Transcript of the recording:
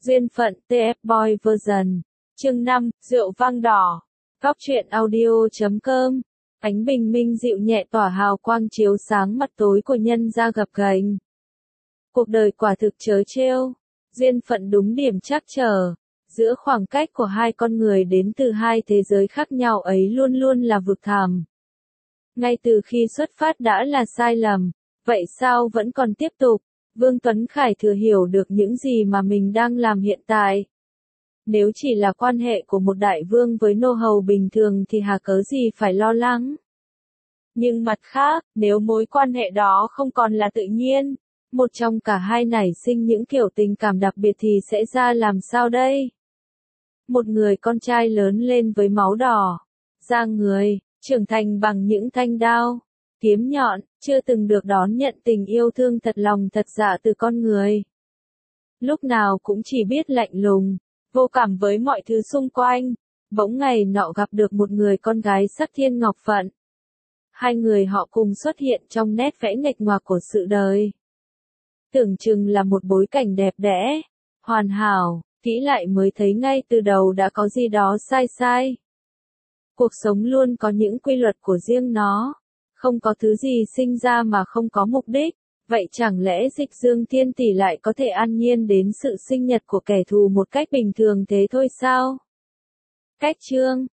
Duyên phận TF Boy version. Chương 5, rượu vang đỏ. Góc truyện audio.com. Ánh bình minh dịu nhẹ tỏa hào quang chiếu sáng mặt tối của nhân gia gập ghềnh. Cuộc đời quả thực trớ trêu. Duyên phận đúng điểm trắc trở. Giữa khoảng cách của hai con người đến từ hai thế giới khác nhau ấy luôn luôn là vực thẳm. Ngay từ khi xuất phát đã là sai lầm, vậy sao vẫn còn tiếp tục? Vương Tuấn Khải thừa hiểu được những gì mà mình đang làm hiện tại. Nếu chỉ là quan hệ của một đại vương với nô hầu bình thường thì hà cớ gì phải lo lắng. Nhưng mặt khác, nếu mối quan hệ đó không còn là tự nhiên, một trong cả hai nảy sinh những kiểu tình cảm đặc biệt thì sẽ ra làm sao đây? Một người con trai lớn lên với máu đỏ, da người, trưởng thành bằng những thanh đao, kiếm nhọn, chưa từng được đón nhận tình yêu thương thật lòng thật dạ từ con người. Lúc nào cũng chỉ biết lạnh lùng, vô cảm với mọi thứ xung quanh, bỗng ngày nọ gặp được một người con gái sắc thiên ngọc phận. Hai người họ cùng xuất hiện trong nét vẽ nghịch ngoạc của sự đời. Tưởng chừng là một bối cảnh đẹp đẽ, hoàn hảo, kỹ lại mới thấy ngay từ đầu đã có gì đó sai sai. Cuộc sống luôn có những quy luật của riêng nó. Không có thứ gì sinh ra mà không có mục đích, vậy chẳng lẽ Dịch Dương Thiên Tỷ lại có thể an nhiên đến sự sinh nhật của kẻ thù một cách bình thường thế thôi sao? Cách chương,